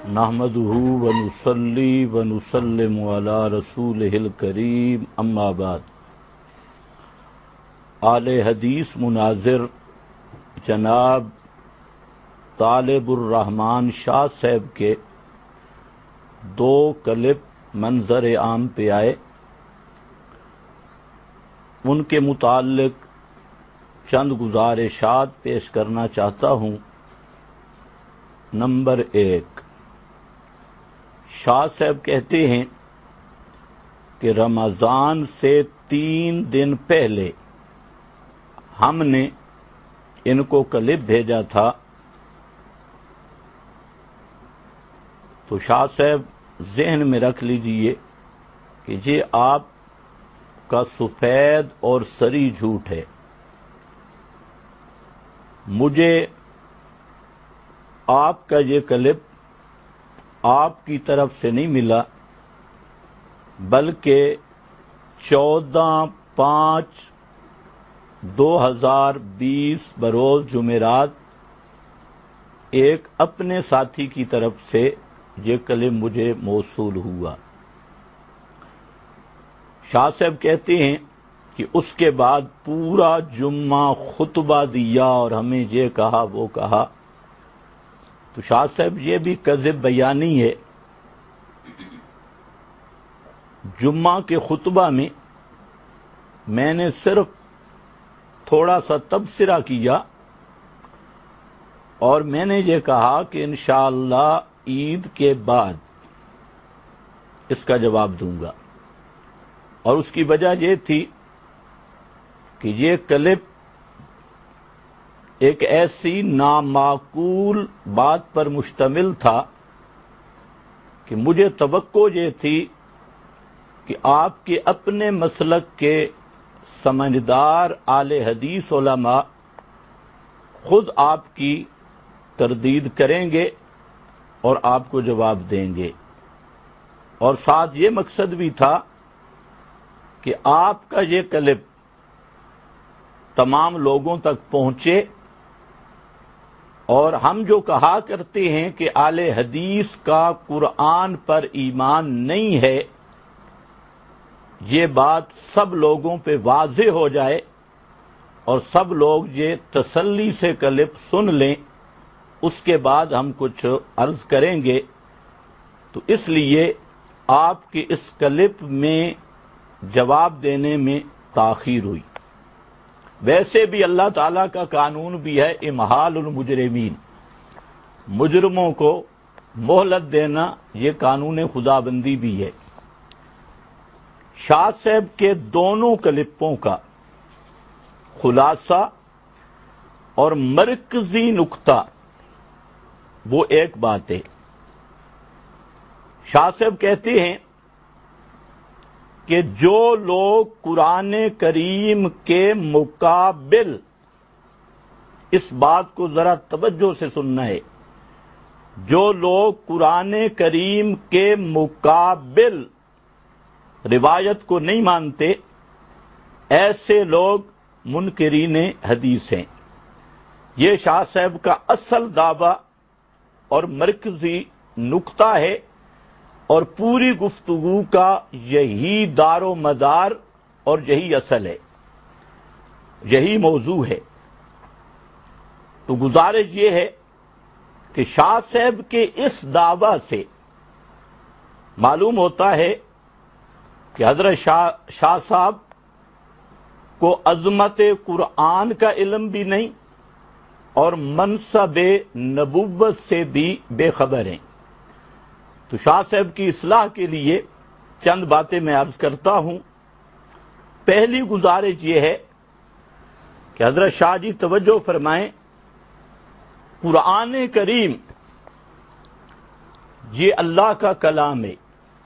نحمده ونصلي ونسلم على رسوله الكريم اما بعد. آل حدیث مناظر جناب طالب الرحمان شاہ صاحب کے دو کلپ منظر عام پہ آئے. ان کے متعلق چند گزارشات پیش کرنا چاہتا ہوں. نمبر 1، شاہ صاحب کہتے ہیں کہ رمضان سے 3 دن پہلے ہم نے ان کو کلپ بھیجا تھا، تو شاہ صاحب ذہن میں رکھ لیجئے کہ یہ آپ کا سفید اور سری جھوٹ ہے. مجھے آپ کا یہ کلپ آپ کی طرف سے نہیں ملا، بلکہ 14/5/2020 بروز جمعرات ایک اپنے ساتھی کی طرف سے یہ کلپ مجھے موصول ہوا. شاہ صاحب کہتے ہیں کہ اس کے بعد پورا جمعہ خطبہ دیا اور ہمیں یہ کہا وہ کہا. تو شاہ صاحب یہ بھی کذب بیانی ہے. جمعہ کے خطبہ میں نے صرف تھوڑا سا تبصرہ کیا اور میں نے یہ کہا کہ انشاءاللہ عید کے بعد اس کا جواب دوں گا، اور اس کی وجہ یہ تھی کہ یہ کلپ ایک ایسی نامعقول بات پر مشتمل تھا کہ مجھے توقع یہ تھی کہ آپ کے اپنے مسلک کے سمجھدار اہل حدیث علماء خود آپ کی تردید کریں گے اور آپ کو جواب دیں گے، اور ساتھ یہ مقصد بھی تھا کہ آپ کا یہ کلپ تمام لوگوں تک پہنچے. اور ہم جو کہا کرتے ہیں کہ اہل حدیث کا قرآن پر ایمان نہیں ہے، یہ بات سب لوگوں پہ واضح ہو جائے اور سب لوگ یہ تسلی سے کلپ سن لیں. اس کے بعد ہم کچھ عرض کریں گے. تو اس لیے آپ کے اس کلپ میں جواب دینے میں تاخیر ہوئی. ویسے بھی اللہ تعالیٰ کا قانون بھی ہے امہال المجرمین، مجرموں کو مہلت دینا، یہ قانون خدابندی بھی ہے. شاہ صاحب کے دونوں کلپوں کا خلاصہ اور مرکزی نقطہ وہ ایک بات ہے. شاہ صاحب کہتے ہیں کہ جو لوگ قرآن کریم کے مقابل، اس بات کو ذرا توجہ سے سننا ہے، جو لوگ قرآن کریم کے مقابل روایت کو نہیں مانتے، ایسے لوگ منکرین حدیث ہیں. یہ شاہ صاحب کا اصل دعویٰ اور مرکزی نقطہ ہے، اور پوری گفتگو کا یہی دار و مدار اور یہی اصل ہے، یہی موضوع ہے. تو گزارش یہ ہے کہ شاہ صاحب کے اس دعویٰ سے معلوم ہوتا ہے کہ حضرت شاہ صاحب کو عظمت قرآن کا علم بھی نہیں اور منصب نبوت سے بھی بے خبر ہیں. تو شاہ صاحب کی اصلاح کے لیے چند باتیں میں عرض کرتا ہوں. پہلی گزارش یہ ہے کہ حضرت شاہ جی توجہ فرمائیں، قرآن کریم یہ اللہ کا کلام ہے،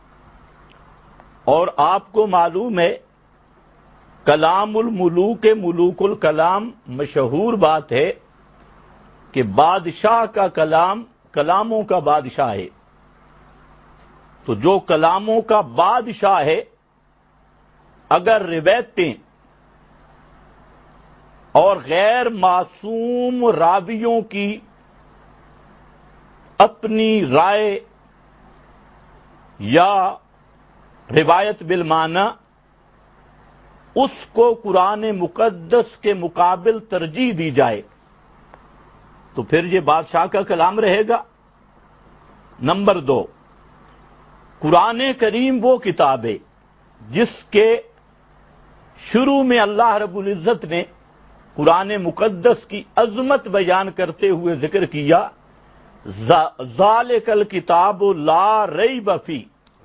اور آپ کو معلوم ہے کلام الملوک ملوک الکلام مشہور بات ہے کہ بادشاہ کا کلام کلاموں کا بادشاہ ہے. تو جو کلاموں کا بادشاہ ہے، اگر روایتیں اور غیر معصوم راویوں کی اپنی رائے یا روایت بالمعنی اس کو قرآن مقدس کے مقابل ترجیح دی جائے تو پھر یہ بادشاہ کا کلام رہے گا۔ نمبر 2، قرآن کریم وہ کتاب ہے جس کے شروع میں اللہ رب العزت نے قرآن مقدس کی عظمت بیان کرتے ہوئے ذکر کیا، ذالک الکتاب لا ریب فیہ،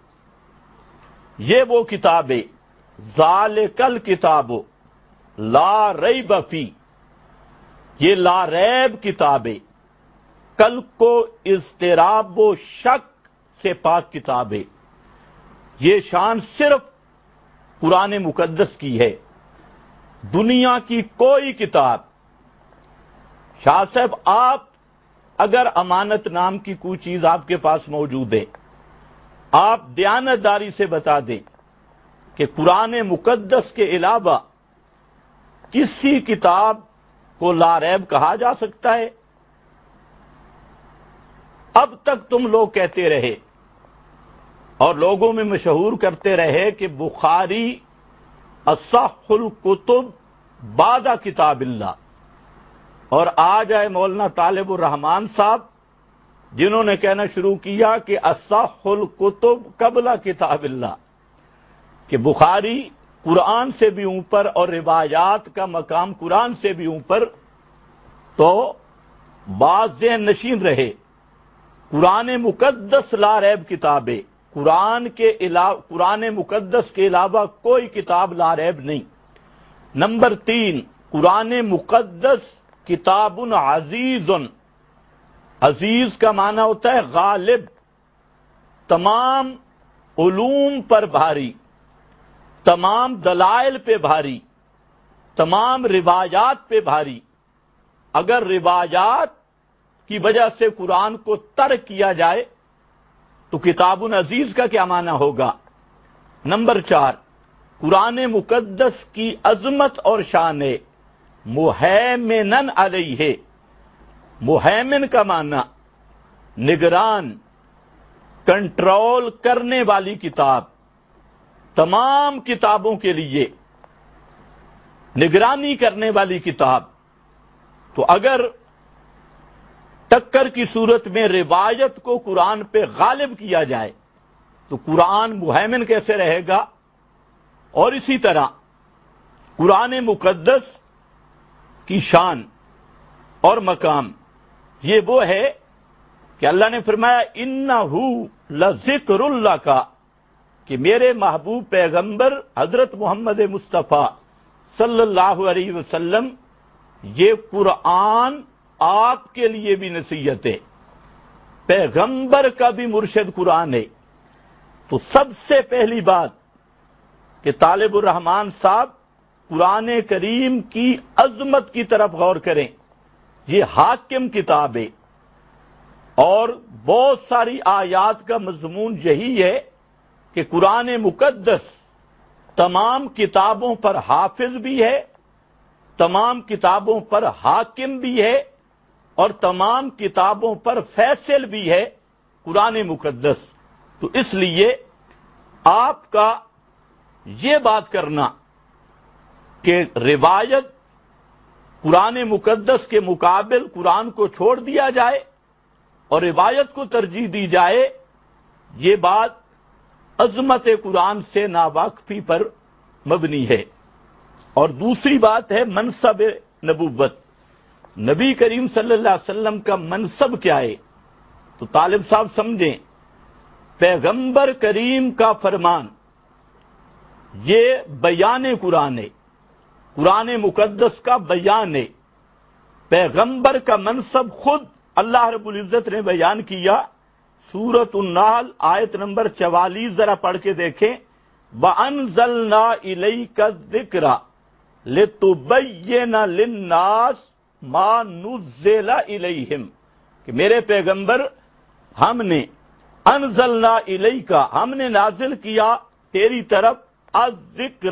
یہ وہ کتاب ہے، ذالک الکتاب لا ریب فیہ، یہ لا ریب کتاب ہے، کل کو اضطراب و شک سے پاک کتاب ہے۔ یہ شان صرف قرآن مقدس کی ہے، دنیا کی کوئی کتاب۔ شاہ صاحب، آپ اگر امانت نام کی کوئی چیز آپ کے پاس موجود ہے، آپ دیانتداری سے بتا دیں کہ قرآن مقدس کے علاوہ کسی کتاب کو لا ریب کہا جا سکتا ہے؟ اب تک تم لوگ کہتے رہے اور لوگوں میں مشہور کرتے رہے کہ بخاری اصح الکتب بعد کتاب اللہ، اور آج آئے مولانا طالب الرحمان صاحب جنہوں نے کہنا شروع کیا کہ اصح الکتب قبل کتاب اللہ، کہ بخاری قرآن سے بھی اوپر اور روایات کا مقام قرآن سے بھی اوپر، تو بعض ذہن نشین رہے۔ قرآن مقدس لا ریب کتاب ہے، قرآن مقدس کے علاوہ کوئی کتاب لا ریب نہیں۔ نمبر 3، قرآن مقدس کتاب عزیز، عزیز کا معنی ہوتا ہے غالب، تمام علوم پر بھاری، تمام دلائل پہ بھاری، تمام روایات پہ بھاری۔ اگر روایات کی وجہ سے قرآن کو ترک کیا جائے تو کتاب عزیز کا کیا معنی ہوگا؟ نمبر 4، قرآن مقدس کی عظمت اور شان ہے مہیمنن علیہ، مہیمن کا معنی نگران، کنٹرول کرنے والی کتاب، تمام کتابوں کے لیے نگرانی کرنے والی کتاب۔ تو اگر ٹکر کی صورت میں روایت کو قرآن پہ غالب کیا جائے تو قرآن مہیمن کیسے رہے گا؟ اور اسی طرح قرآن مقدس کی شان اور مقام یہ وہ ہے کہ اللہ نے فرمایا انہو لذکر اللہ کا، کہ میرے محبوب پیغمبر حضرت محمد مصطفیٰ صلی اللہ علیہ وسلم یہ قرآن آپ کے لیے بھی نصیحت ہے، پیغمبر کا بھی مرشد قرآن ہے۔ تو سب سے پہلی بات کہ طالب الرحمان صاحب قرآن کریم کی عظمت کی طرف غور کریں، یہ حاکم کتاب ہے، اور بہت ساری آیات کا مضمون یہی ہے کہ قرآن مقدس تمام کتابوں پر حافظ بھی ہے، تمام کتابوں پر حاکم بھی ہے، اور تمام کتابوں پر فیصل بھی ہے قرآن مقدس۔ تو اس لیے آپ کا یہ بات کرنا کہ روایت قرآن مقدس کے مقابل قرآن کو چھوڑ دیا جائے اور روایت کو ترجیح دی جائے، یہ بات عظمت قرآن سے ناواقفی پر مبنی ہے۔ اور دوسری بات ہے منصب نبوت، نبی کریم صلی اللہ علیہ وسلم کا منصب کیا ہے؟ تو طالب صاحب سمجھیں، پیغمبر کریم کا فرمان یہ بیان قرآن ہے، قرآن مقدس کا بیان ہے۔ پیغمبر کا منصب خود اللہ رب العزت نے بیان کیا، سورۃ النحل آیت نمبر 44 ذرا پڑھ کے دیکھیں، وَأَنزَلْنَا إِلَيْكَ الذِّكْرَ لِتُبَيِّنَ لِلنَّاسِ مَا نُزِّلَ إِلَيْهِمْ، کہ میرے پیغمبر ہم نے انزلنا الیک، ہم نے نازل کیا تیری طرف الذکر،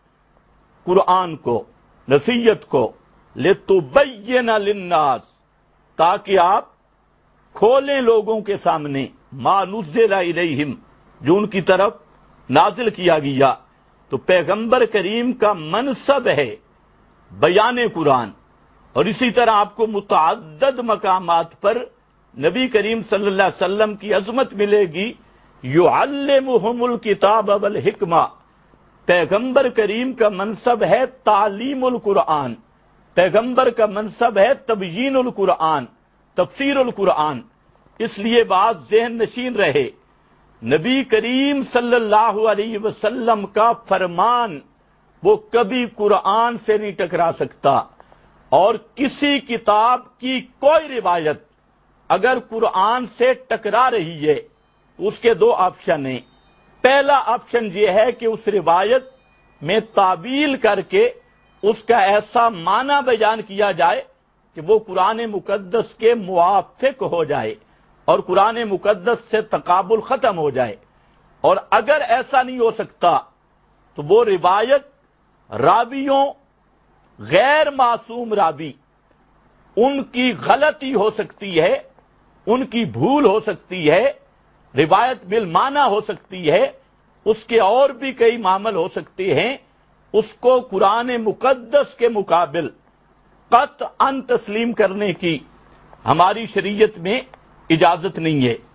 قرآن کو، نصیحت کو، لتبین للناس، تاکہ آپ کھولیں لوگوں کے سامنے، ما نزل الیہم، جو ان کی طرف نازل کیا گیا، تو پیغمبر کریم کا منصب ہے بیان قرآن، اور اسی طرح آپ کو متعدد مقامات پر نبی کریم صلی اللہ علیہ وسلم کی عظمت ملے گی، یعلمہم الکتاب والحکمہ۔ پیغمبر کریم کا منصب ہے تعلیم القرآن، پیغمبر کا منصب ہے تبیین القرآن، تفسیر القرآن۔ اس لیے بات ذہن نشین رہے، نبی کریم صلی اللہ علیہ وسلم کا فرمان وہ کبھی قرآن سے نہیں ٹکرا سکتا، اور کسی کتاب کی کوئی روایت اگر قرآن سے ٹکرا رہی ہے تو اس کے دو آپشن ہیں۔ پہلا آپشن یہ ہے کہ اس روایت میں تعویل کر کے اس کا ایسا معنی بیان کیا جائے کہ وہ قرآن مقدس کے موافق ہو جائے اور قرآن مقدس سے تقابل ختم ہو جائے، اور اگر ایسا نہیں ہو سکتا تو وہ روایت راویوں، غیر معصوم راوی، ان کی غلطی ہو سکتی ہے، ان کی بھول ہو سکتی ہے، روایت بالمعنی ہو سکتی ہے، اس کے اور بھی کئی معامل ہو سکتے ہیں، اس کو قرآن مقدس کے مقابل قطعاً تسلیم کرنے کی ہماری شریعت میں اجازت نہیں ہے۔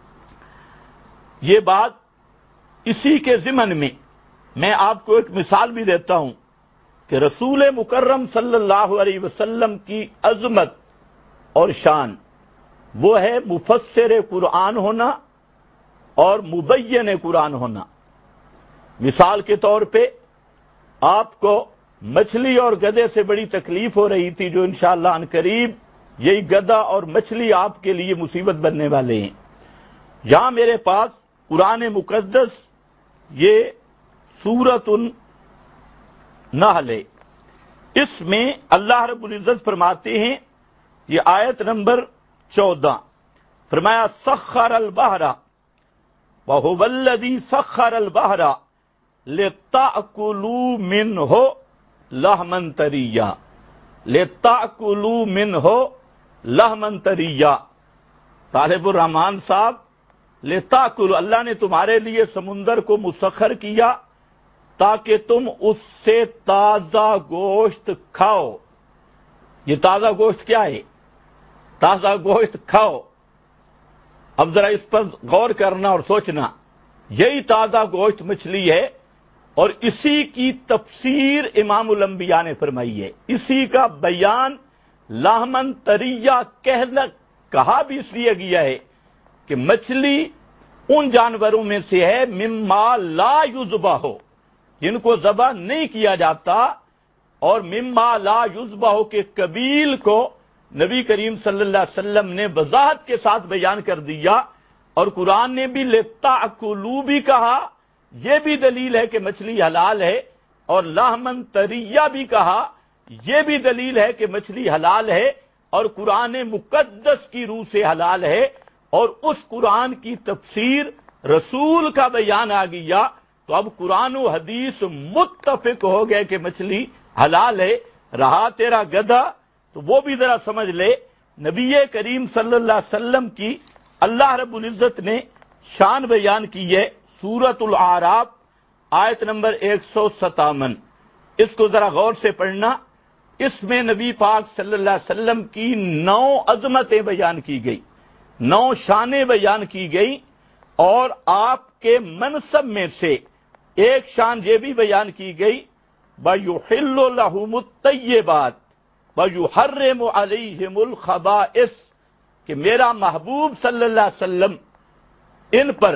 یہ بات اسی کے ضمن میں آپ کو ایک مثال بھی دیتا ہوں کہ رسول مکرم صلی اللہ علیہ وسلم کی عظمت اور شان وہ ہے مفسر قرآن ہونا اور مبین قرآن ہونا۔ مثال کے طور پہ آپ کو مچھلی اور گدھے سے بڑی تکلیف ہو رہی تھی، جو انشاءاللہ ان قریب یہی گدھا اور مچھلی آپ کے لیے مصیبت بننے والے ہیں۔ یہاں میرے پاس قرآن مقدس یہ سورۃ النحل ہے، اس میں اللہ رب العزت فرماتے ہیں، یہ آیت نمبر 14، فرمایا سخر البحر وهو الذی سخر البحر لتأکلوا منہ لحما طریا، لتأکلوا منہ لحما طریا۔ طالب الرحمان صاحب، لتأکلوا، اللہ نے تمہارے لیے سمندر کو مسخر کیا تاکہ تم اس سے تازہ گوشت کھاؤ۔ یہ تازہ گوشت کیا ہے؟ تازہ گوشت کھاؤ۔ اب ذرا اس پر غور کرنا اور سوچنا، یہی تازہ گوشت مچھلی ہے، اور اسی کی تفسیر امام الانبیاء نے فرمائی ہے، اسی کا بیان لحمن طریہ کہا بھی اس لیے گیا ہے کہ مچھلی ان جانوروں میں سے ہے مما لا یذبح، جن کو ذبح نہیں کیا جاتا، اور مما لا یذبح کے قبیل کو نبی کریم صلی اللہ علیہ وسلم نے وضاحت کے ساتھ بیان کر دیا، اور قرآن نے بھی لتأکلوا بھی کہا، یہ بھی دلیل ہے کہ مچھلی حلال ہے، اور لحمن طریہ بھی کہا، یہ بھی دلیل ہے کہ مچھلی حلال ہے اور قرآن مقدس کی روح سے حلال ہے، اور اس قرآن کی تفسیر رسول کا بیان آ گیا، تو اب قرآن و حدیث متفق ہو گئے کہ مچھلی حلال ہے۔ رہا تیرا گدھا، تو وہ بھی ذرا سمجھ لے، نبی کریم صلی اللہ علیہ وسلم کی اللہ رب العزت نے شان بیان کی ہے، سورۃ الاعراف آیت نمبر 157، اس کو ذرا غور سے پڑھنا۔ اس میں نبی پاک صلی اللہ علیہ وسلم کی 9 عظمتیں بیان کی گئی، 9 شانیں بیان کی گئی، اور آپ کے منصب میں سے ایک شان یہ بھی بیان کی گئی، وَيُحِلُّ لَهُمُ الطَّيِّبَاتِ وَيُحَرِّمُ عَلَيْهِمُ الْخَبَائِثَ، کہ میرا محبوب صلی اللہ علیہ وسلم ان پر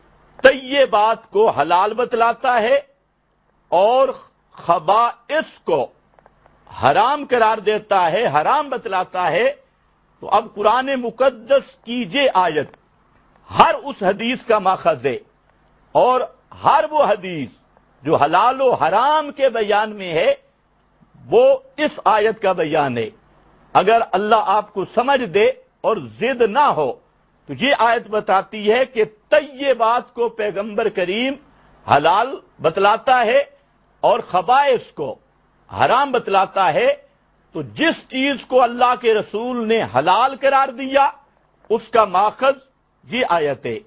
طیبات کو حلال بتلاتا ہے اور خبائث کو حرام قرار دیتا ہے، حرام بتلاتا ہے۔ تو اب قرآن مقدس کی یہ آیت ہر اس حدیث کا ماخذ ہے، اور ہر وہ حدیث جو حلال و حرام کے بیان میں ہے وہ اس آیت کا بیان ہے۔ اگر اللہ آپ کو سمجھ دے اور ضد نہ ہو تو یہ آیت بتاتی ہے کہ طیبات کو پیغمبر کریم حلال بتلاتا ہے اور خبائث کو حرام بتلاتا ہے، تو جس چیز کو اللہ کے رسول نے حلال قرار دیا اس کا ماخذ یہ آیت ہے،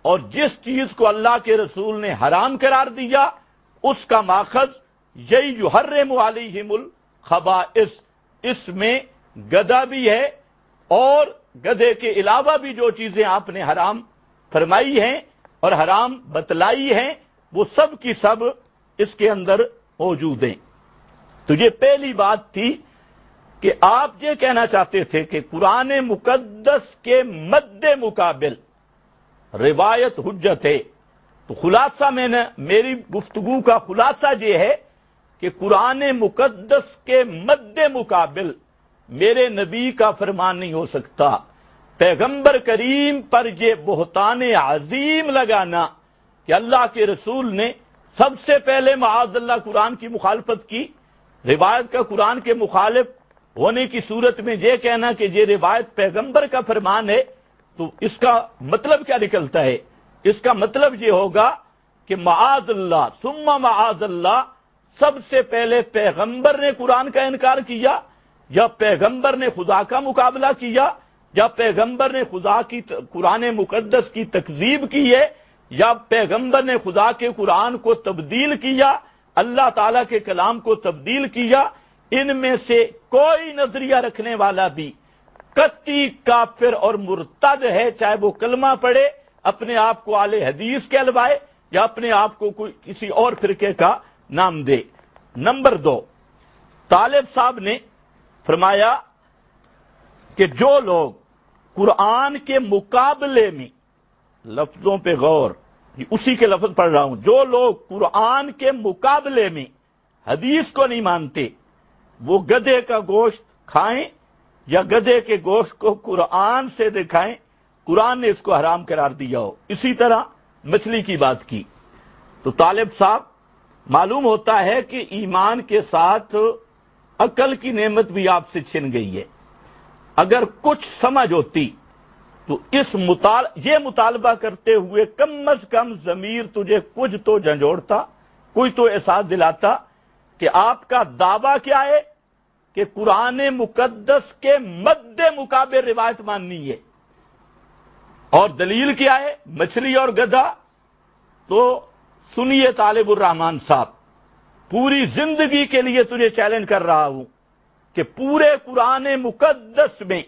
اور جس چیز کو اللہ کے رسول نے حرام قرار دیا اس کا ماخذ یہی یحرم علیہم الخبائث، اس میں گدھا بھی ہے اور گدھے کے علاوہ بھی جو چیزیں آپ نے حرام فرمائی ہیں اور حرام بتلائی ہیں وہ سب کی سب اس کے اندر موجود ہیں۔ تو یہ پہلی بات تھی کہ آپ یہ کہنا چاہتے تھے کہ قرآن مقدس کے مد مقابل روایت حجت ہے، تو خلاصہ میری گفتگو کا خلاصہ یہ ہے کہ قرآن مقدس کے مد مقابل میرے نبی کا فرمان نہیں ہو سکتا۔ پیغمبر کریم پر یہ بہتان عظیم لگانا کہ اللہ کے رسول نے سب سے پہلے معاذ اللہ قرآن کی مخالفت کی، روایت کا قرآن کے مخالف ہونے کی صورت میں یہ کہنا کہ یہ روایت پیغمبر کا فرمان ہے، تو اس کا مطلب کیا نکلتا ہے؟ اس کا مطلب یہ ہوگا کہ معاذ اللہ ثم معاذ اللہ، سب سے پہلے پیغمبر نے قرآن کا انکار کیا، یا پیغمبر نے خدا کا مقابلہ کیا، یا پیغمبر نے خدا کی قرآن مقدس کی تکذیب کی ہے، یا پیغمبر نے خدا کے قرآن کو تبدیل کیا، اللہ تعالیٰ کے کلام کو تبدیل کیا۔ ان میں سے کوئی نظریہ رکھنے والا بھی قطعی کافر اور مرتد ہے، چاہے وہ کلمہ پڑھے، اپنے آپ کو اہل حدیث کہلوائے یا اپنے آپ کو کوئی کسی اور فرقے کا نام دے۔ نمبر 2، طالب صاحب نے فرمایا کہ جو لوگ قرآن کے مقابلے میں، لفظوں پہ غور، اسی کے لفظ پڑھ رہا ہوں، جو لوگ قرآن کے مقابلے میں حدیث کو نہیں مانتے، وہ گدھے کا گوشت کھائیں یا گدھے کے گوشت کو قرآن سے دکھائیں، قرآن نے اس کو حرام قرار دیا ہو۔ اسی طرح مچھلی کی بات کی تو طالب صاحب معلوم ہوتا ہے کہ ایمان کے ساتھ عقل کی نعمت بھی آپ سے چھن گئی ہے۔ اگر کچھ سمجھ ہوتی تو یہ مطالبہ کرتے ہوئے کم از کم ضمیر تجھے کچھ تو جھنجھوڑتا، کوئی تو احساس دلاتا کہ آپ کا دعویٰ کیا ہے کہ قرآن مقدس کے مد مقابل روایت ماننی ہے، اور دلیل کیا ہے؟ مچھلی اور گدھا۔ تو سنیے طالب الرحمان صاحب، پوری زندگی کے لیے تجھے چیلنج کر رہا ہوں کہ پورے قرآن مقدس میں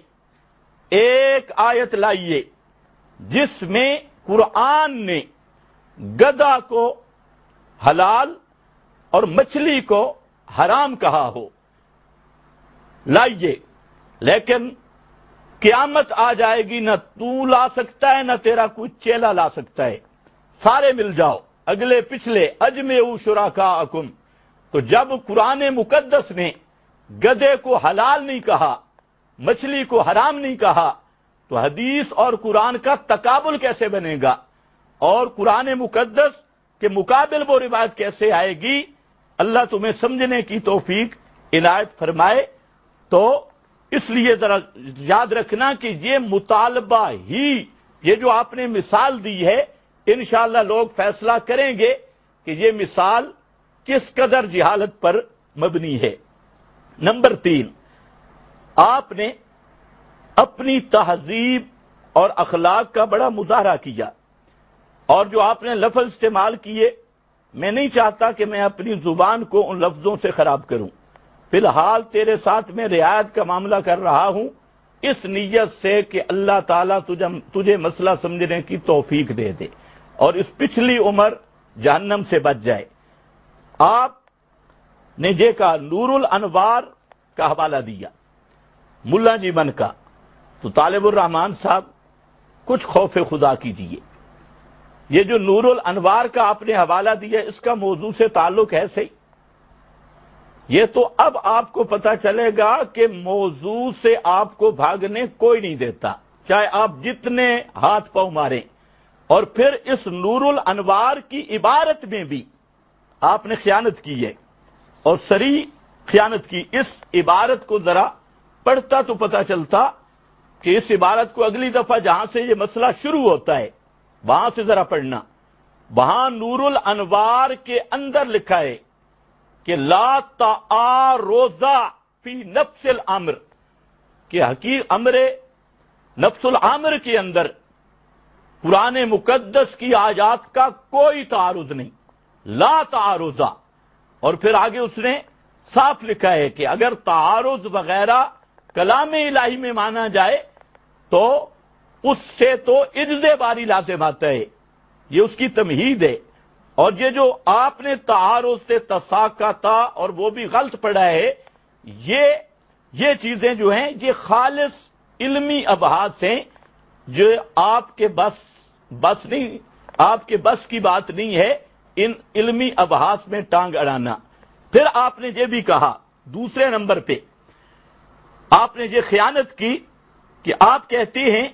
ایک آیت لائیے جس میں قرآن نے گدھا کو حلال اور مچھلی کو حرام کہا ہو، لائیے۔ لیکن قیامت آ جائے گی، نہ تو لا سکتا ہے نہ تیرا کوئی چیلا لا سکتا ہے، سارے مل جاؤ اگلے پچھلے اجمعوا شرکاءکم۔ تو جب قرآن مقدس نے گدھے کو حلال نہیں کہا، مچھلی کو حرام نہیں کہا، تو حدیث اور قرآن کا تقابل کیسے بنے گا؟ اور قرآن مقدس کے مقابل وہ روایت کیسے آئے گی؟ اللہ تمہیں سمجھنے کی توفیق عنایت فرمائے۔ تو اس لیے ذرا یاد رکھنا کہ یہ مطالبہ ہی، یہ جو آپ نے مثال دی ہے، انشاءاللہ لوگ فیصلہ کریں گے کہ یہ مثال کس قدر جہالت پر مبنی ہے۔ نمبر 3، آپ نے اپنی تہذیب اور اخلاق کا بڑا مظاہرہ کیا، اور جو آپ نے لفظ استعمال کیے، میں نہیں چاہتا کہ میں اپنی زبان کو ان لفظوں سے خراب کروں۔ فی الحال تیرے ساتھ میں رعایت کا معاملہ کر رہا ہوں، اس نیت سے کہ اللہ تعالیٰ تجھے مسئلہ سمجھنے کی توفیق دے دے اور اس پچھلی عمر جہنم سے بچ جائے۔ آپ نے یہ کہا، نور الانوار کا حوالہ دیا ملا جی من کا، تو طالب الرحمان صاحب کچھ خوف خدا کیجیے۔ یہ جو نور الانوار کا آپ نے حوالہ دیا، اس کا موضوع سے تعلق ہے صحیح؟ یہ تو اب آپ کو پتا چلے گا کہ موضوع سے آپ کو بھاگنے کوئی نہیں دیتا، چاہے آپ جتنے ہاتھ پاؤں ماریں۔ اور پھر اس نور الانوار کی عبارت میں بھی آپ نے خیانت کی ہے، اور صریح خیانت کی۔ اس عبارت کو ذرا پڑھتا تو پتا چلتا کہ اس عبارت کو اگلی دفعہ جہاں سے یہ مسئلہ شروع ہوتا ہے وہاں سے ذرا پڑھنا۔ وہاں نور الانوار کے اندر لکھا ہے کہ لا تعارض فی نفس الامر، کہ حقیق امر نفس الامر کے اندر قرآن مقدس کی آیات کا کوئی تعارض نہیں، لا تعارضہ۔ اور پھر آگے اس نے صاف لکھا ہے کہ اگر تعارض وغیرہ کلام الہی میں مانا جائے تو اس سے تو عجز باری لازم آتا ہے، یہ اس کی تمہید ہے۔ اور یہ جو آپ نے تعارض سے تساقطا اور وہ بھی غلط پڑھا ہے، یہ چیزیں جو ہیں یہ خالص علمی ابحاث ہیں، جو آپ کے بس کی بات نہیں ہے ان علمی ابحاث میں ٹانگ اڑانا۔ پھر آپ نے یہ بھی کہا دوسرے نمبر پہ، آپ نے یہ خیانت کی کہ آپ کہتے ہیں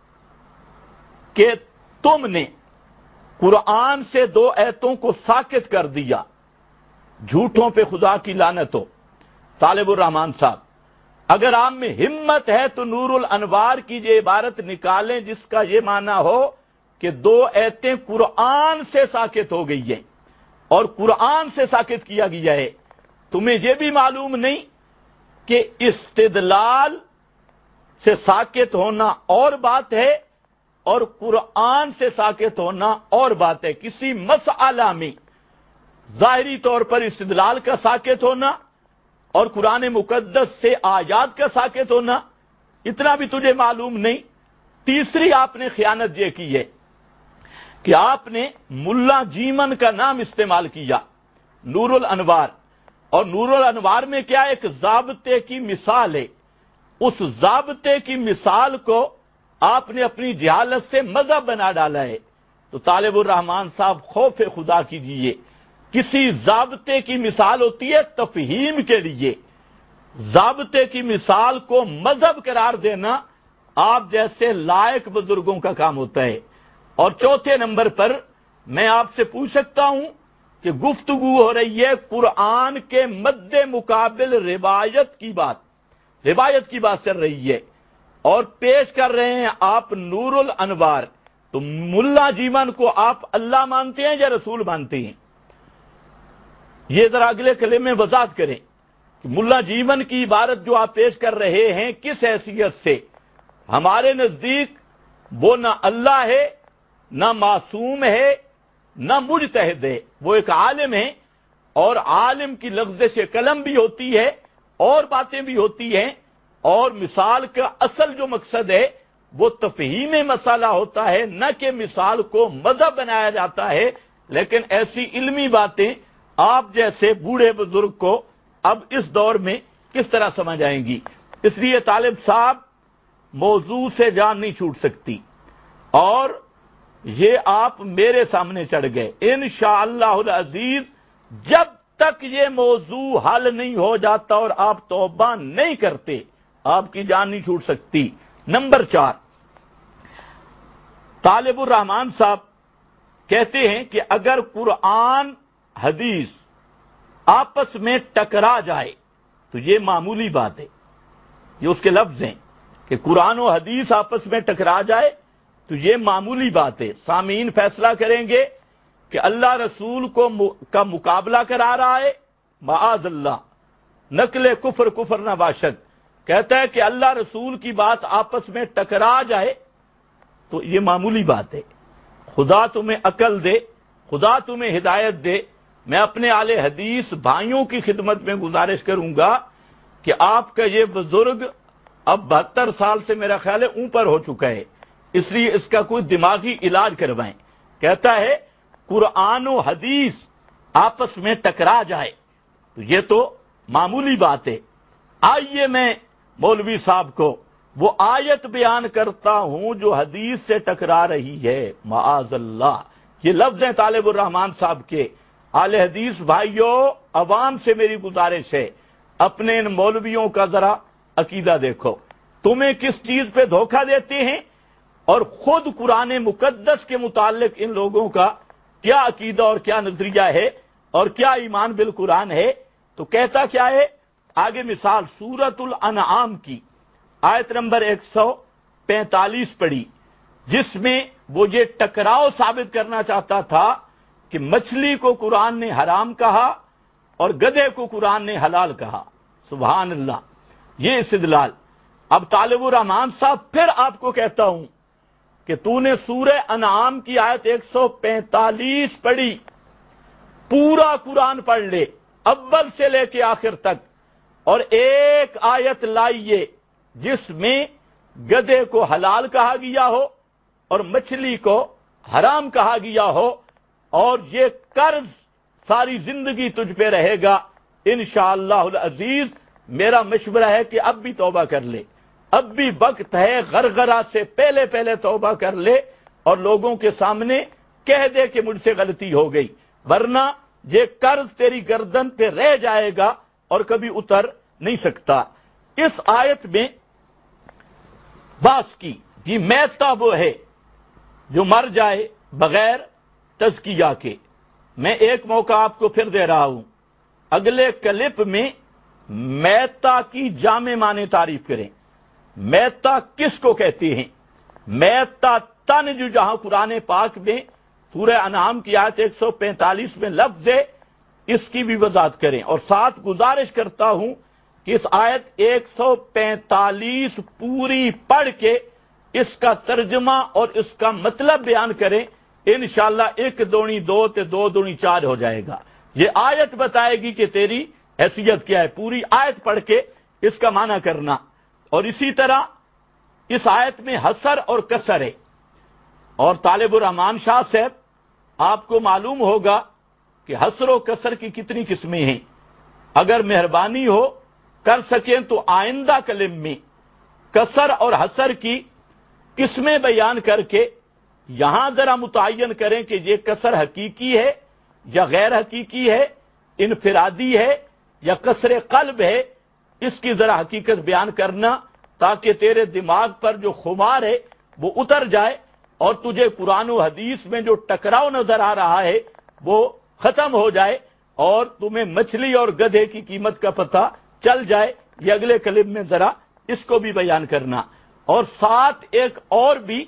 کہ تم نے قرآن سے 2 آیتوں کو ساکت کر دیا، جھوٹوں پہ خدا کی لعنت ہو۔ طالب الرحمان صاحب، اگر آپ میں ہمت ہے تو نور الانوار کی یہ عبارت نکالیں جس کا یہ معنی ہو کہ 2 آیتیں قرآن سے ساکت ہو گئی ہیں اور قرآن سے ساکت کیا گیا ہے۔ تمہیں یہ بھی معلوم نہیں کہ استدلال سے ساکت ہونا اور بات ہے اور قرآن سے ساکت ہونا اور بات ہے۔ کسی مسئلہ میں ظاہری طور پر استدلال کا ساکت ہونا اور قرآن مقدس سے آیات کا ساکت ہونا، اتنا بھی تجھے معلوم نہیں۔ تیسری آپ نے خیانت یہ کی ہے کہ آپ نے ملا جیمن کا نام استعمال کیا، نور الانوار، اور نور الانوار میں کیا ایک ضابطے کی مثال ہے، اس ضابطے کی مثال کو آپ نے اپنی جہالت سے مذہب بنا ڈالا ہے۔ تو طالب الرحمان صاحب خوف خدا کیجیے، کسی ضابطے کی مثال ہوتی ہے تفہیم کے لیے، ضابطے کی مثال کو مذہب قرار دینا آپ جیسے لائق بزرگوں کا کام ہوتا ہے۔ اور چوتھے نمبر پر میں آپ سے پوچھ سکتا ہوں کہ گفتگو ہو رہی ہے قرآن کے مد مقابل روایت کی بات چل رہی ہے اور پیش کر رہے ہیں آپ نور الانوار، تو ملا جیون کو آپ اللہ مانتے ہیں یا رسول مانتے ہیں؟ یہ ذرا اگلے کلمے میں وضاحت کریں کہ ملا جیون کی عبارت جو آپ پیش کر رہے ہیں کس حیثیت سے؟ ہمارے نزدیک وہ نہ اللہ ہے، نہ معصوم ہے، نہ مجتہد ہے، وہ ایک عالم ہے، اور عالم کی لفظ قلم بھی ہوتی ہے اور باتیں بھی ہوتی ہیں، اور مثال کا اصل جو مقصد ہے وہ تفہیم مسئلہ ہوتا ہے، نہ کہ مثال کو مذہب بنایا جاتا ہے۔ لیکن ایسی علمی باتیں آپ جیسے بوڑھے بزرگ کو اب اس دور میں کس طرح سمجھ آئیں گی؟ اس لیے طالب صاحب موضوع سے جان نہیں چھوٹ سکتی، اور یہ آپ میرے سامنے چڑھ گئے۔ انشاءاللہ العزیز جب تک یہ موضوع حل نہیں ہو جاتا اور آپ توبہ نہیں کرتے آپ کی جان نہیں چھوٹ سکتی۔ نمبر 4، طالب الرحمان صاحب کہتے ہیں کہ اگر قرآن حدیث آپس میں ٹکرا جائے تو یہ معمولی بات ہے، یہ اس کے لفظ ہیں کہ قرآن و حدیث آپس میں ٹکرا جائے تو یہ معمولی بات ہے۔ سامعین فیصلہ کریں گے کہ اللہ رسول کا مقابلہ کرا رہا ہے، معاذ اللہ، نقل کفر نہ باشد، کہتا ہے کہ اللہ رسول کی بات آپس میں ٹکرا جائے تو یہ معمولی بات ہے۔ خدا تمہیں عقل دے، خدا تمہیں ہدایت دے۔ میں اپنے اہل حدیث بھائیوں کی خدمت میں گزارش کروں گا کہ آپ کا یہ بزرگ اب 72 سال سے میرا خیال ہے اوپر ہو چکا ہے، اس لیے اس کا کوئی دماغی علاج کروائیں۔ کہتا ہے قرآن و حدیث آپس میں ٹکرا جائے تو یہ تو معمولی بات ہے۔ آئیے میں مولوی صاحب کو وہ آیت بیان کرتا ہوں جو حدیث سے ٹکرا رہی ہے، معاذ اللہ۔ یہ لفظ ہیں طالب الرحمان صاحب کے۔ اہل حدیث بھائیوں، عوام سے میری گزارش ہے، اپنے ان مولویوں کا ذرا عقیدہ دیکھو، تمہیں کس چیز پہ دھوکہ دیتے ہیں اور خود قرآن مقدس کے متعلق ان لوگوں کا کیا عقیدہ اور کیا نظریہ ہے اور کیا ایمان بالقرآن ہے۔ تو کہتا کیا ہے؟ آگے مثال سورۃ الانعام کی آیت نمبر 145 پڑھی، جس میں وہ یہ ٹکراؤ ثابت کرنا چاہتا تھا کہ مچھلی کو قرآن نے حرام کہا اور گدھے کو قرآن نے حلال کہا۔ سبحان اللہ، یہ استدلال۔ اب طالب الرحمان صاحب پھر آپ کو کہتا ہوں کہ تو نے سورہ انعام کی آیت 145 پڑھی، پورا قرآن پڑھ لے اول سے لے کے آخر تک، اور ایک آیت لائیے جس میں گدھے کو حلال کہا گیا ہو اور مچھلی کو حرام کہا گیا ہو، اور یہ قرض ساری زندگی تجھ پہ رہے گا، انشاءاللہ العزیز میرا مشورہ ہے کہ اب بھی توبہ کر لے، اب بھی وقت ہے، غرغرہ سے پہلے پہلے توبہ کر لے اور لوگوں کے سامنے کہہ دے کہ مجھ سے غلطی ہو گئی، ورنہ یہ قرض تیری گردن پہ رہ جائے گا اور کبھی اتر نہیں سکتا۔ اس آیت میں بات کی کہ میتہ وہ ہے جو مر جائے بغیر تزکیہ کے۔ میں ایک موقع آپ کو پھر دے رہا ہوں، اگلے کلپ میں میتہ کی جامع معنی تعریف کریں۔ میتہ کس کو کہتے ہیں؟ میتہ تن جو جہاں قرآن پاک میں سورہ انعام کی آیت 145 میں لفظ ہے، اس کی بھی وضاحت کریں، اور ساتھ گزارش کرتا ہوں کہ اس آیت 145 پوری پڑھ کے اس کا ترجمہ اور اس کا مطلب بیان کریں، انشاءاللہ 1 دوڑی 2 تے 2 دوڑی 4 ہو جائے گا۔ یہ آیت بتائے گی کہ تیری حیثیت کیا ہے، پوری آیت پڑھ کے اس کا معنی کرنا۔ اور اسی طرح اس آیت میں حسر اور کسر ہے، اور طالب الرحمان شاہ صاحب آپ کو معلوم ہوگا کہ حسر و کسر کی کتنی قسمیں ہیں، اگر مہربانی ہو کر سکیں تو آئندہ کلم میں کسر اور حسر کی قسمیں بیان کر کے یہاں ذرا متعین کریں کہ یہ کسر حقیقی ہے یا غیر حقیقی ہے، انفرادی ہے یا کسر قلب ہے، اس کی ذرا حقیقت بیان کرنا، تاکہ تیرے دماغ پر جو خمار ہے وہ اتر جائے اور تجھے قرآن و حدیث میں جو ٹکراؤ نظر آ رہا ہے وہ ختم ہو جائے اور تمہیں مچھلی اور گدھے کی قیمت کا پتہ چل جائے۔ یہ اگلے کلپ میں ذرا اس کو بھی بیان کرنا، اور ساتھ ایک اور بھی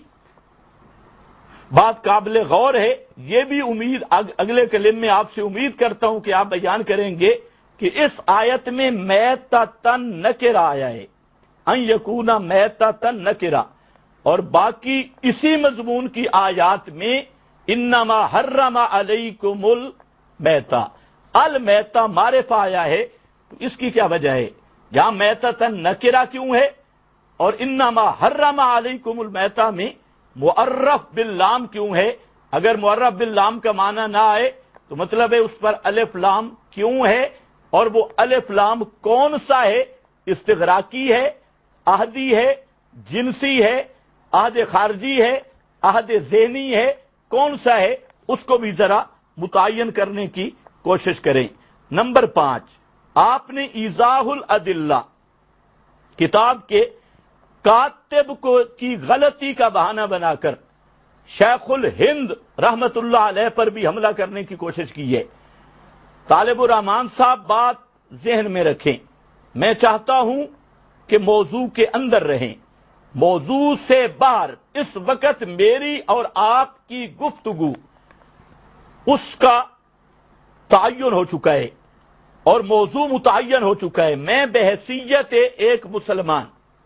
بات قابل غور ہے، یہ بھی امید اگلے کلم میں آپ سے امید کرتا ہوں کہ آپ بیان کریں گے کہ اس آیت میں میتۃ نکرہ آیا ہے، ان یکون میتۃ نکرہ، اور باقی اسی مضمون کی آیات میں انما حرم علیکم المیتہ، المیتہ معرفہ آیا ہے، تو اس کی کیا وجہ ہے؟ یہاں میتۃ نکرہ کیوں ہے اور انما حرم علیکم المیتہ میں معرف باللام کیوں ہے؟ اگر معرف باللام کا معنی نہ آئے تو مطلب ہے اس پر الف لام کیوں ہے، اور وہ الف لام کون سا ہے؟ استغراقی ہے، عہدی ہے، جنسی ہے، عہد خارجی ہے، عہد ذہنی ہے، کون سا ہے؟ اس کو بھی ذرا متعین کرنے کی کوشش کریں۔ نمبر 5، آپ نے ایضاح الادلہ کتاب کے کاتب کی غلطی کا بہانہ بنا کر شیخ الہند رحمت اللہ علیہ پر بھی حملہ کرنے کی کوشش کی ہے۔ طالب الرحمان صاحب بات ذہن میں رکھیں، میں چاہتا ہوں کہ موضوع کے اندر رہیں، موضوع سے باہر اس وقت میری اور آپ کی گفتگو اس کا تعین ہو چکا ہے اور موضوع متعین ہو چکا ہے۔ میں بحیثیت ایک مسلمان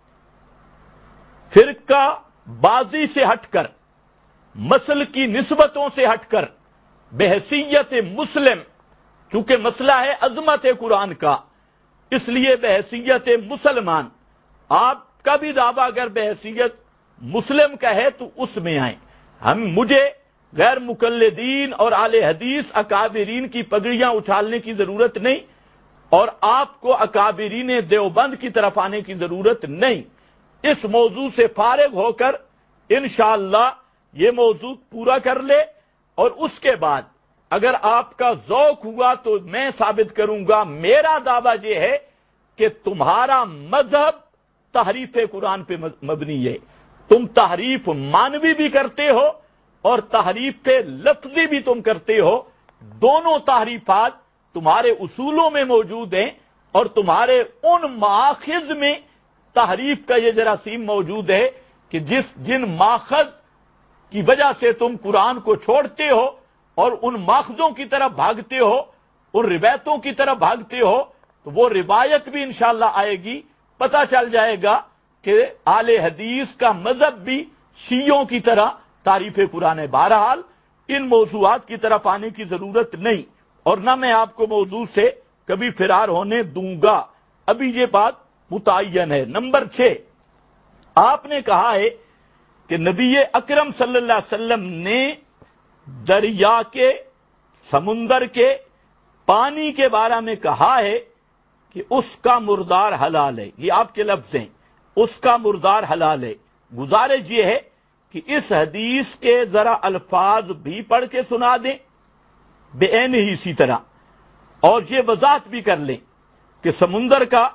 فرقہ بازی سے ہٹ کر، مسل کی نسبتوں سے ہٹ کر، بحیثیت مسلم، چونکہ مسئلہ ہے عظمت قرآن کا، اس لیے بحیثیت مسلمان، آپ کا بھی دعویٰ اگر بحیثیت مسلم کا ہے تو اس میں آئیں۔ مجھے غیر مقلدین اور اہل حدیث اکابرین کی پگڑیاں اچھالنے کی ضرورت نہیں، اور آپ کو اکابرین دیوبند کی طرف آنے کی ضرورت نہیں۔ اس موضوع سے فارغ ہو کر انشاءاللہ یہ موضوع پورا کر لے، اور اس کے بعد اگر آپ کا ذوق ہوا تو میں ثابت کروں گا، میرا دعویٰ یہ ہے کہ تمہارا مذہب تحریف قرآن پہ مبنی ہے، تم تحریف مانوی بھی کرتے ہو اور تحریف لفظی بھی تم کرتے ہو، دونوں تحریفات تمہارے اصولوں میں موجود ہیں، اور تمہارے ان مآخذ میں تحریف کا یہ جراثیم موجود ہے کہ جن ماخذ کی وجہ سے تم قرآن کو چھوڑتے ہو اور ان ماخذوں کی طرف بھاگتے ہو، ان روایتوں کی طرف بھاگتے ہو، تو وہ روایت بھی انشاءاللہ آئے گی، پتہ چل جائے گا کہ اہل حدیث کا مذہب بھی شیعوں کی طرح تعریف قرآن ہے۔ بہرحال ان موضوعات کی طرف آنے کی ضرورت نہیں، اور نہ میں آپ کو موضوع سے کبھی فرار ہونے دوں گا، ابھی یہ بات متعین ہے۔ نمبر 6، آپ نے کہا ہے کہ نبی اکرم صلی اللہ علیہ وسلم نے دریا کے، سمندر کے پانی کے بارے میں کہا ہے کہ اس کا مردار حلال ہے۔ یہ آپ کے لفظ ہیں، اس کا مردار حلال ہے۔ گزارش یہ ہے کہ اس حدیث کے ذرا الفاظ بھی پڑھ کے سنا دیں بعین ہی اسی طرح، اور یہ وضاحت بھی کر لیں کہ سمندر کا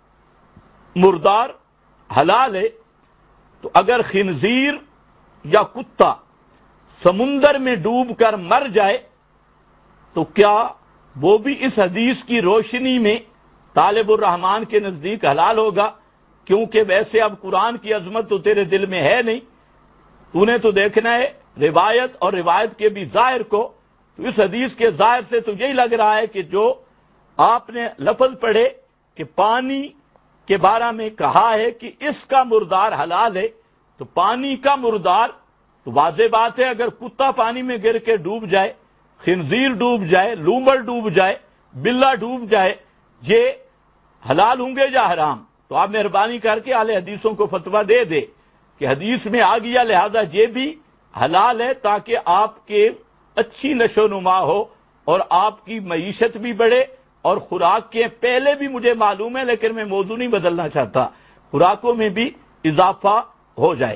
مردار حلال ہے، تو اگر خنزیر یا کتا سمندر میں ڈوب کر مر جائے تو کیا وہ بھی اس حدیث کی روشنی میں طالب الرحمن کے نزدیک حلال ہوگا؟ کیونکہ ویسے اب قرآن کی عظمت تو تیرے دل میں ہے نہیں، تو نے تو دیکھنا ہے روایت اور روایت کے بھی ظاہر کو۔ تو اس حدیث کے ظاہر سے تو یہی لگ رہا ہے کہ جو آپ نے لفظ پڑھے کہ پانی کے بارے میں کہا ہے کہ اس کا مردار حلال ہے، تو پانی کا مردار تو واضح بات ہے، اگر کتا پانی میں گر کے ڈوب جائے، خنزیر ڈوب جائے، لومڑ ڈوب جائے، بلا ڈوب جائے، یہ حلال ہوں گے یا حرام؟ تو آپ مہربانی کر کے اہل حدیثوں کو فتویٰ دے دے کہ حدیث میں آ گیا، لہذا یہ بھی حلال ہے، تاکہ آپ کے اچھی نشو و نما ہو اور آپ کی معیشت بھی بڑھے، اور خوراک کے پہلے بھی مجھے معلوم ہے، لیکن میں موضوع نہیں بدلنا چاہتا، خوراکوں میں بھی اضافہ ہو جائے۔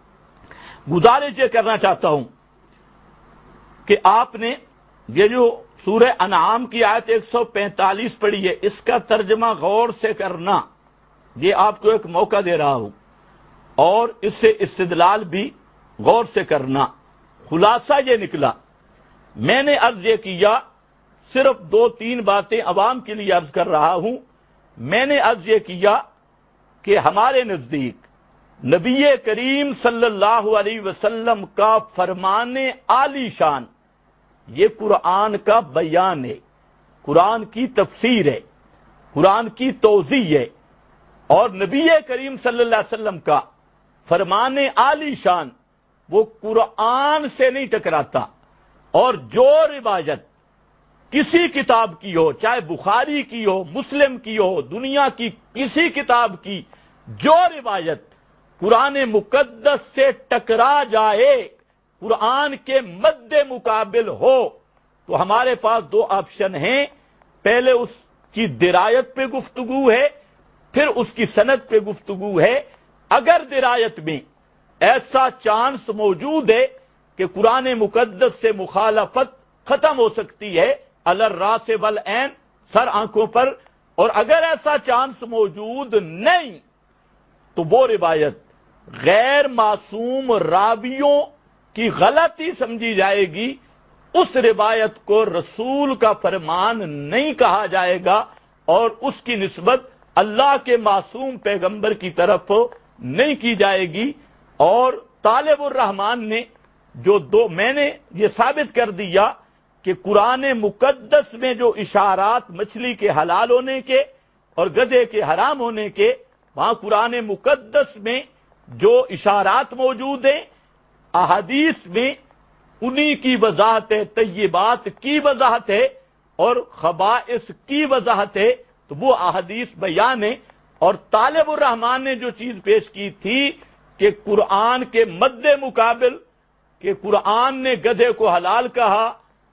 گزارش یہ کرنا چاہتا ہوں کہ آپ نے یہ جو سورہ انعام کی آیت 145 پڑھی ہے، اس کا ترجمہ غور سے کرنا، یہ آپ کو ایک موقع دے رہا ہوں، اور اس سے استدلال بھی غور سے کرنا۔ خلاصہ یہ نکلا، میں نے عرض یہ کیا، صرف 2-3 باتیں عوام کے لیے عرض کر رہا ہوں۔ میں نے عرض یہ کیا کہ ہمارے نزدیک نبی کریم صلی اللہ علیہ وسلم کا فرمان عالی شان یہ قرآن کا بیان ہے، قرآن کی تفسیر ہے، قرآن کی توضیح ہے، اور نبی کریم صلی اللہ علیہ وسلم کا فرمان عالی شان وہ قرآن سے نہیں ٹکراتا، اور جو روایت کسی کتاب کی ہو، چاہے بخاری کی ہو، مسلم کی ہو، دنیا کی کسی کتاب کی جو روایت قرآن مقدس سے ٹکرا جائے، قرآن کے مد مقابل ہو، تو ہمارے پاس 2 آپشن ہیں۔ پہلے اس کی درایت پہ گفتگو ہے، پھر اس کی سند پہ گفتگو ہے۔ اگر درایت میں ایسا چانس موجود ہے کہ قرآن مقدس سے مخالفت ختم ہو سکتی ہے، علی الراس والعین، سر آنکھوں پر، اور اگر ایسا چانس موجود نہیں تو وہ روایت غیر معصوم راویوں کی غلطی سمجھی جائے گی، اس روایت کو رسول کا فرمان نہیں کہا جائے گا، اور اس کی نسبت اللہ کے معصوم پیغمبر کی طرف نہیں کی جائے گی۔ اور طالب الرحمن نے میں نے یہ ثابت کر دیا کہ قرآن مقدس میں جو اشارات مچھلی کے حلال ہونے کے اور گدھے کے حرام ہونے کے، وہاں قرآن مقدس میں جو اشارات موجود ہیں، احادیث میں انہی کی وضاحت ہے، طیبات کی وضاحت ہے اور خبائث کی وضاحت ہے، تو وہ احادیث بیان ہے۔ اور طالب الرحمن نے جو چیز پیش کی تھی کہ قرآن کے مد مقابل، کہ قرآن نے گدھے کو حلال کہا،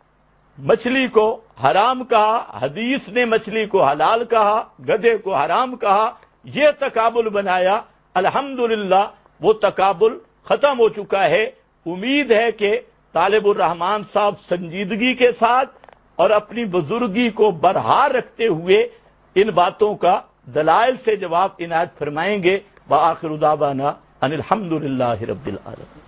مچھلی کو حرام کہا، حدیث نے مچھلی کو حلال کہا، گدھے کو حرام کہا، یہ تقابل بنایا۔ الحمدللہ وہ تقابل ختم ہو چکا ہے۔ امید ہے کہ طالب الرحمن صاحب سنجیدگی کے ساتھ اور اپنی بزرگی کو برحال رکھتے ہوئے ان باتوں کا دلائل سے جواب عنایت فرمائیں گے۔ وآخر دعوانا ان الحمدللہ رب العالمین۔